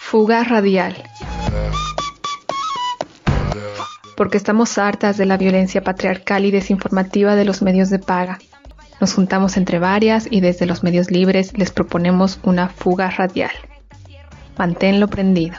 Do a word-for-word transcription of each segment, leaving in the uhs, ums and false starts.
Fuga radial. Porque estamos hartas de la violencia patriarcal y desinformativa de los medios de paga. Nos juntamos entre varias y desde los medios libres les proponemos una fuga radial. Manténlo prendido.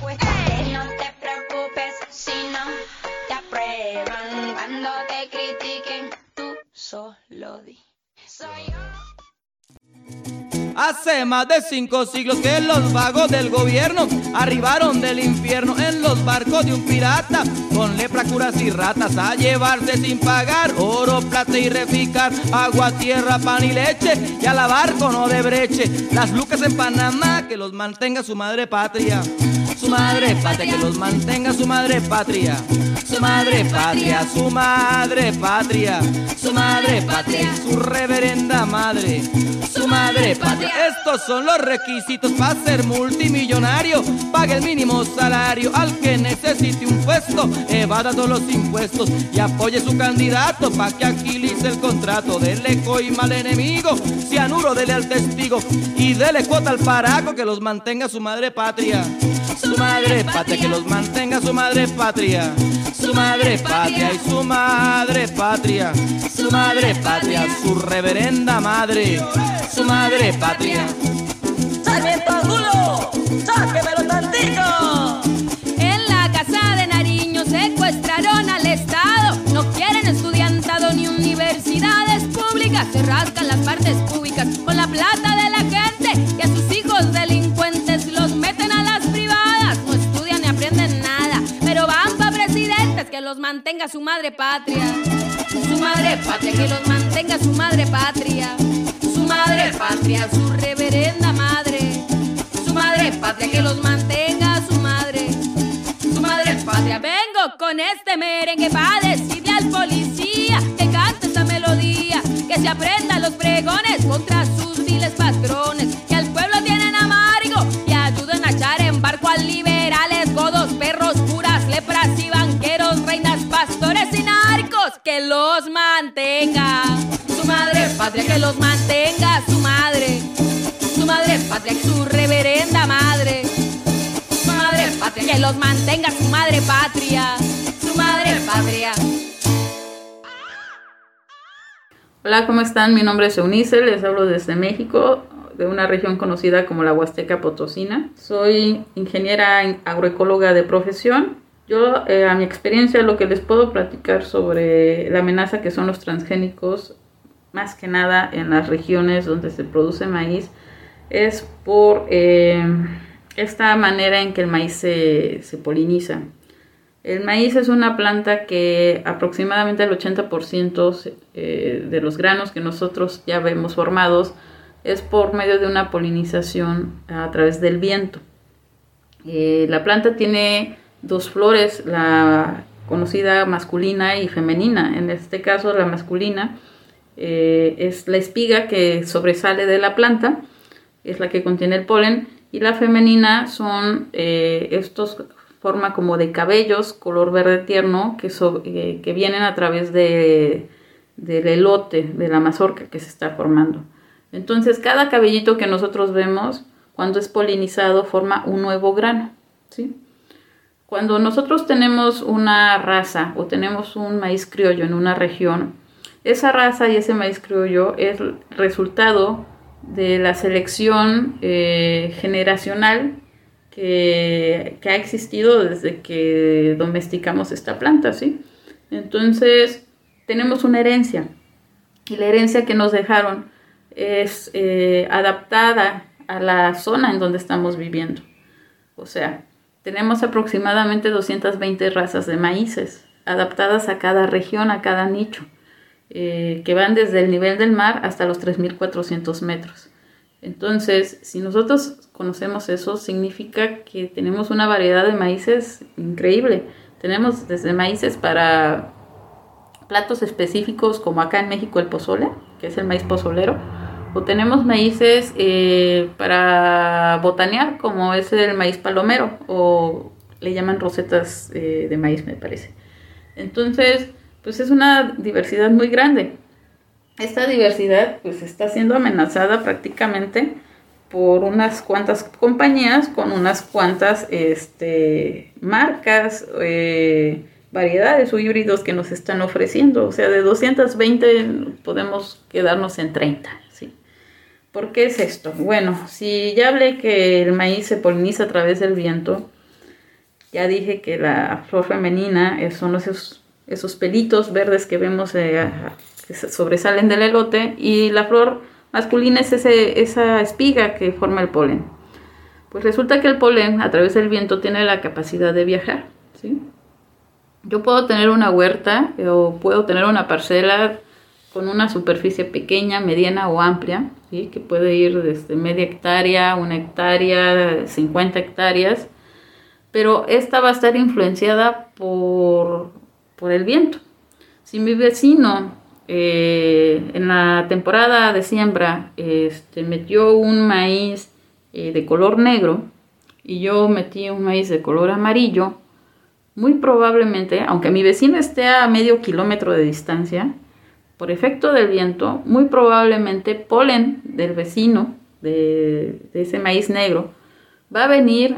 Hace más de cinco siglos que los vagos del gobierno arribaron del infierno en los barcos de un pirata, con lepra, curas y ratas, a llevarse sin pagar oro, plata y reficar, agua, tierra, pan y leche, y a lavar con odebreche las lucas en Panamá, que los mantenga su madre patria. Su madre patria, que los mantenga su madre patria. Su madre patria, su madre patria. Su madre patria y su reverenda madre. Su madre patria. Estos son los requisitos para ser multimillonario. Pague el mínimo salario al que necesite un puesto, evada todos los impuestos y apoye su candidato pa' que agilice el contrato. Dele coima al enemigo, cianuro dele al testigo y dele cuota al paraco, que los mantenga su madre patria. Su madre patria, que los mantenga su madre patria. Su madre patria y su madre patria. Su madre patria, su reverenda madre. Su madre patria. ¡Sarmiento Angulo! ¡Sáquemelo tantito! En la casa de Nariño secuestraron al Estado. No quieren estudiantado ni universidades públicas. Se rascan las partes públicas con la plata de la gente, y a sus hijos delincuentes los meten a las privadas. No estudian ni aprenden nada, pero van pa' presidentes. Que los mantenga su madre patria. Su madre patria, que los mantenga su madre patria. Su madre patria, su reverenda madre. Su madre patria, que los mantenga su madre. Su madre patria. Vengo con este merengue pa' decirle al policía que cante esta melodía, que se aprenda los pregones contra sus viles patrones, que al pueblo tienen amargo y ayuden a echar en barco a liberales, godos, perros, curas, lepras y banqueros, reinas, pastores y narcos. Que los mantenga su madre patria, que los mantenga su madre. Su madre patria, su reverenda madre. Su madre patria, que los mantenga su madre patria. Su madre patria. Hola, ¿cómo están? Mi nombre es Eunice, les hablo desde México, de una región conocida como la Huasteca Potosina. Soy ingeniera agroecóloga de profesión. Yo, eh, a mi experiencia, lo que les puedo platicar sobre la amenaza que son los transgénicos, más que nada en las regiones donde se produce maíz, es por eh, esta manera en que el maíz se, se poliniza. El maíz es una planta que aproximadamente el ochenta por ciento eh, de los granos que nosotros ya vemos formados es por medio de una polinización a través del viento. Eh, la planta tiene dos flores, la conocida masculina y femenina. En este caso, la masculina eh, es la espiga que sobresale de la planta, es la que contiene el polen, y la femenina son eh, estos forma como de cabellos color verde tierno que, so, eh, que vienen a través de, del elote, de la mazorca que se está formando. Entonces, cada cabellito que nosotros vemos, cuando es polinizado, forma un nuevo grano, ¿sí? Cuando nosotros tenemos una raza o tenemos un maíz criollo en una región, esa raza y ese maíz criollo es resultado de la selección eh, generacional que, que ha existido desde que domesticamos esta planta, ¿sí? Entonces, tenemos una herencia, y la herencia que nos dejaron es eh, adaptada a la zona en donde estamos viviendo. O sea, tenemos aproximadamente doscientas veinte razas de maíces adaptadas a cada región, a cada nicho, eh, que van desde el nivel del mar hasta los tres mil cuatrocientos metros. Entonces, si nosotros conocemos eso, significa que tenemos una variedad de maíces increíble. Tenemos desde maíces para platos específicos, como acá en México el pozole, que es el maíz pozolero, o tenemos maíces eh, para botanear, como es el maíz palomero, o le llaman rosetas eh, de maíz, me parece. Entonces, pues es una diversidad muy grande. Esta diversidad pues está siendo amenazada prácticamente por unas cuantas compañías con unas cuantas este, marcas, eh, variedades o híbridos que nos están ofreciendo. O sea, de doscientos veinte podemos quedarnos en treinta, ¿sí? ¿Por qué es esto? Bueno, si ya hablé que el maíz se poliniza a través del viento, ya dije que la flor femenina son esos, esos pelitos verdes que vemos eh, que sobresalen del elote, y la flor masculina es ese, esa espiga que forma el polen. Pues resulta que el polen a través del viento tiene la capacidad de viajar, ¿sí? Yo puedo tener una huerta o puedo tener una parcela con una superficie pequeña, mediana o amplia, ¿sí? Que puede ir desde media hectárea, una hectárea, cincuenta hectáreas, pero esta va a estar influenciada por, por el viento. Si mi vecino eh, en la temporada de siembra este, metió un maíz eh, de color negro y yo metí un maíz de color amarillo, muy probablemente, aunque mi vecino esté a medio kilómetro de distancia, por efecto del viento, muy probablemente polen del vecino, de, de ese maíz negro, va a venir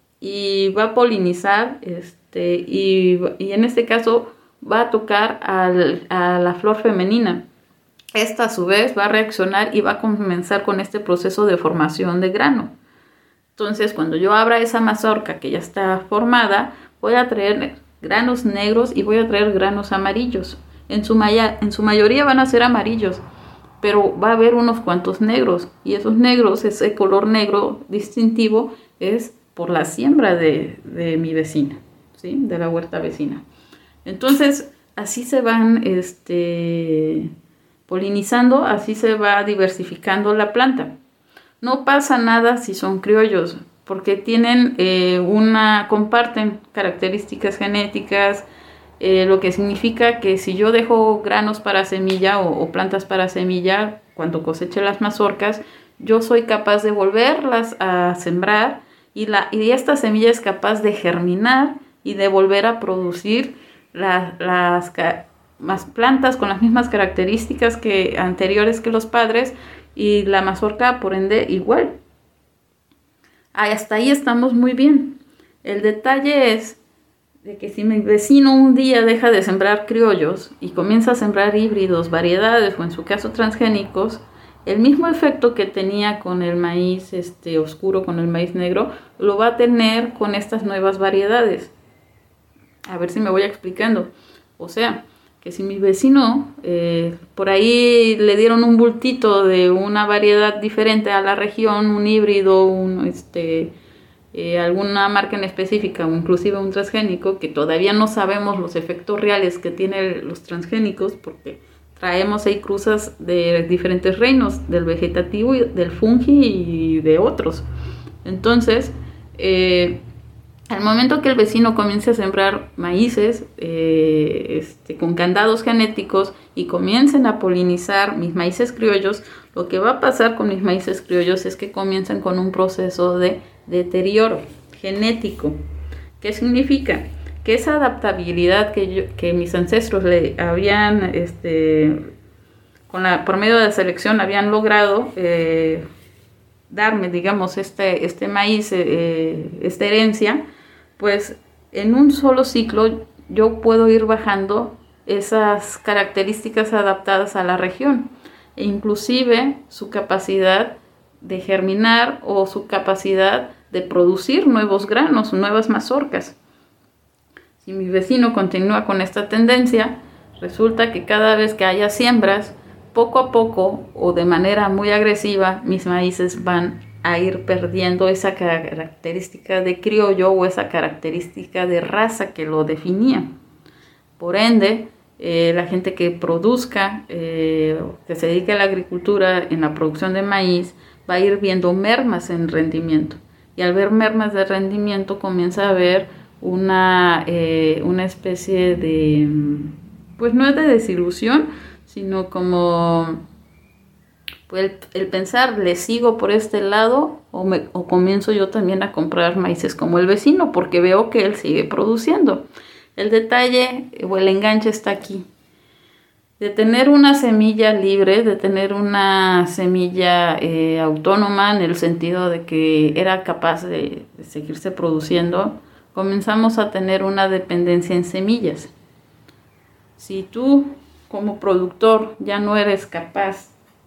y va a polinizar, este, y, y en este caso va a tocar al, a la flor femenina. Esta a su vez va a reaccionar y va a comenzar con este proceso de formación de grano. Entonces, cuando yo abra esa mazorca que ya está formada, voy a traer granos negros y voy a traer granos amarillos. En su, maya, en su mayoría van a ser amarillos, pero va a haber unos cuantos negros. Y esos negros, ese color negro distintivo, es por la siembra de, de mi vecina, ¿sí? De la huerta vecina. Entonces, así se van este, polinizando, así se va diversificando la planta. No pasa nada si son criollos, porque tienen eh, una, comparten características genéticas, eh, lo que significa que si yo dejo granos para semilla o, o plantas para semilla, cuando coseche las mazorcas, yo soy capaz de volverlas a sembrar y, la, y esta semilla es capaz de germinar y de volver a producir la, las más plantas con las mismas características que anteriores que los padres, y la mazorca por ende igual. Hasta ahí estamos muy bien. El detalle es de que si mi vecino un día deja de sembrar criollos y comienza a sembrar híbridos, variedades o en su caso transgénicos, el mismo efecto que tenía con el maíz este, oscuro, con el maíz negro, lo va a tener con estas nuevas variedades. A ver si me voy explicando. O sea, que si mi vecino eh, por ahí le dieron un bultito de una variedad diferente a la región, un híbrido, un, este, eh, alguna marca en específica o inclusive un transgénico, que todavía no sabemos los efectos reales que tienen los transgénicos, porque traemos ahí cruzas de diferentes reinos, del vegetativo, del fungi y de otros. Entonces, eh, al momento que el vecino comience a sembrar maíces eh, este, con candados genéticos y comiencen a polinizar mis maíces criollos, lo que va a pasar con mis maíces criollos es que comiencen con un proceso de deterioro genético. ¿Qué significa? Que esa adaptabilidad que, yo, que mis ancestros le habían, este, con la, por medio de la selección, habían logrado eh, darme, digamos, este, este maíz, eh, esta herencia, pues en un solo ciclo yo puedo ir bajando esas características adaptadas a la región, e inclusive su capacidad de germinar o su capacidad de producir nuevos granos, nuevas mazorcas. Si mi vecino continúa con esta tendencia, resulta que cada vez que haya siembras, poco a poco o de manera muy agresiva, mis maíces van a ir perdiendo esa característica de criollo o esa característica de raza que lo definía. Por ende, eh, la gente que produzca, eh, que se dedique a la agricultura en la producción de maíz, va a ir viendo mermas en rendimiento. Y al ver mermas de rendimiento comienza a ver una, eh, una especie de, pues no es de desilusión, sino como pues, el, el pensar, ¿le sigo por este lado o, me, o comienzo yo también a comprar maíces como el vecino? Porque veo que él sigue produciendo. El detalle o el enganche está aquí. de tener una semilla libre, de tener una semilla eh, autónoma en el sentido de que era capaz de, de seguirse produciendo, comenzamos a tener una dependencia en semillas. Si tú como productor ya no eres capaz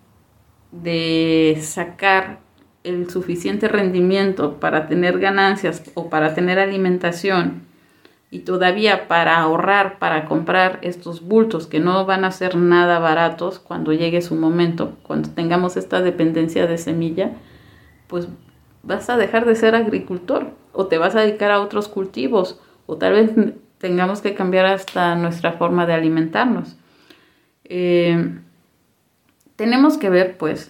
de sacar el suficiente rendimiento para tener ganancias o para tener alimentación y todavía para ahorrar, para comprar estos bultos que no van a ser nada baratos cuando llegue su momento, cuando tengamos esta dependencia de semilla, pues vas a dejar de ser agricultor o te vas a dedicar a otros cultivos o tal vez tengamos que cambiar hasta nuestra forma de alimentarnos. Eh, tenemos que ver pues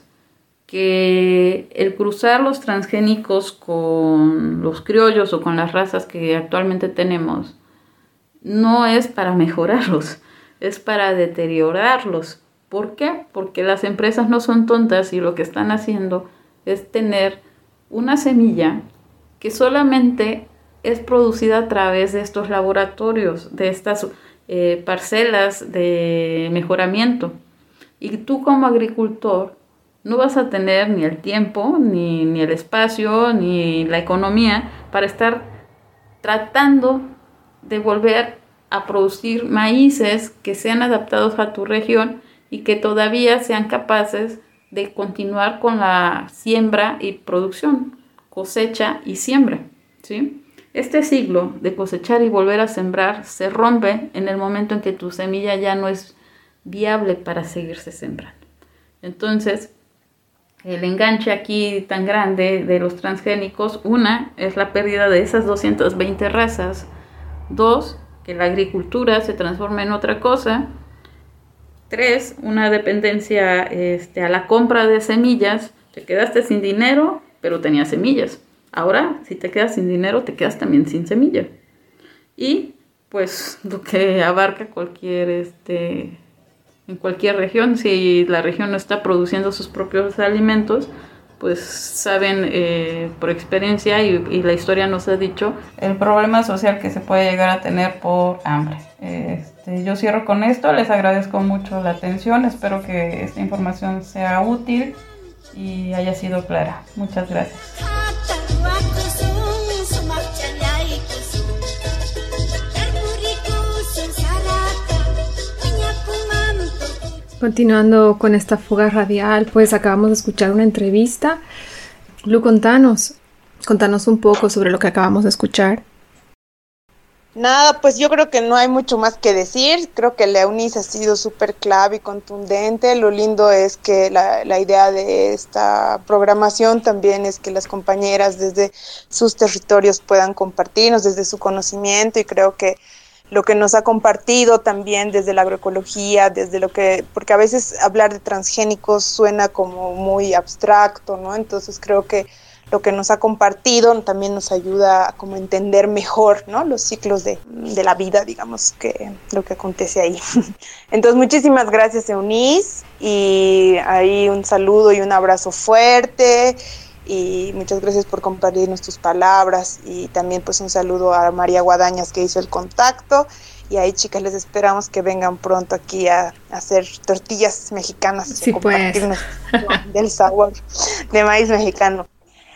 que el cruzar los transgénicos con los criollos o con las razas que actualmente tenemos no es para mejorarlos, es para deteriorarlos. ¿Por qué? Porque las empresas no son tontas y lo que están haciendo es tener una semilla que solamente es producida a través de estos laboratorios, de estas eh, parcelas de mejoramiento. Y tú como agricultor no vas a tener ni el tiempo, ni, ni el espacio, ni la economía para estar tratando de volver a producir maíces que sean adaptados a tu región y que todavía sean capaces de continuar con la siembra y producción, cosecha y siembra, ¿sí? Este ciclo de cosechar y volver a sembrar se rompe en el momento en que tu semilla ya no es viable para seguirse sembrando. Entonces, el enganche aquí tan grande de los transgénicos, una, es la pérdida de esas doscientas veinte razas. Dos, que la agricultura se transforma en otra cosa. Tres, una dependencia este, a la compra de semillas. Te quedaste sin dinero, pero tenías semillas. Ahora, si te quedas sin dinero, te quedas también sin semilla. Y, pues, lo que abarca cualquier, este, en cualquier región, si la región no está produciendo sus propios alimentos, pues saben eh, por experiencia y, y la historia nos ha dicho el problema social que se puede llegar a tener por hambre. Este, yo cierro con esto, les agradezco mucho la atención, espero que esta información sea útil y haya sido clara. Muchas gracias. Continuando con esta fuga radial, pues acabamos de escuchar una entrevista. Lu, contanos, contanos un poco sobre lo que acabamos de escuchar. Nada, pues yo creo que no hay mucho más que decir. Creo que la Eunice ha sido súper clave y contundente. Lo lindo es que la, la idea de esta programación también es que las compañeras desde sus territorios puedan compartirnos desde su conocimiento, y creo que lo que nos ha compartido también desde la agroecología, desde lo que, porque a veces hablar de transgénicos suena como muy abstracto, ¿no? Entonces creo que lo que nos ha compartido también nos ayuda a como entender mejor, ¿no? Los ciclos de, de la vida, digamos, que lo que acontece ahí. Entonces muchísimas gracias, Eunice, y ahí un saludo y un abrazo fuerte. Y muchas gracias por compartirnos tus palabras, y también pues un saludo a María Guadañas, que hizo el contacto. Y ahí, chicas, les esperamos que vengan pronto aquí a, a hacer tortillas mexicanas, sí, a compartirnos pues. del sabor de maíz mexicano.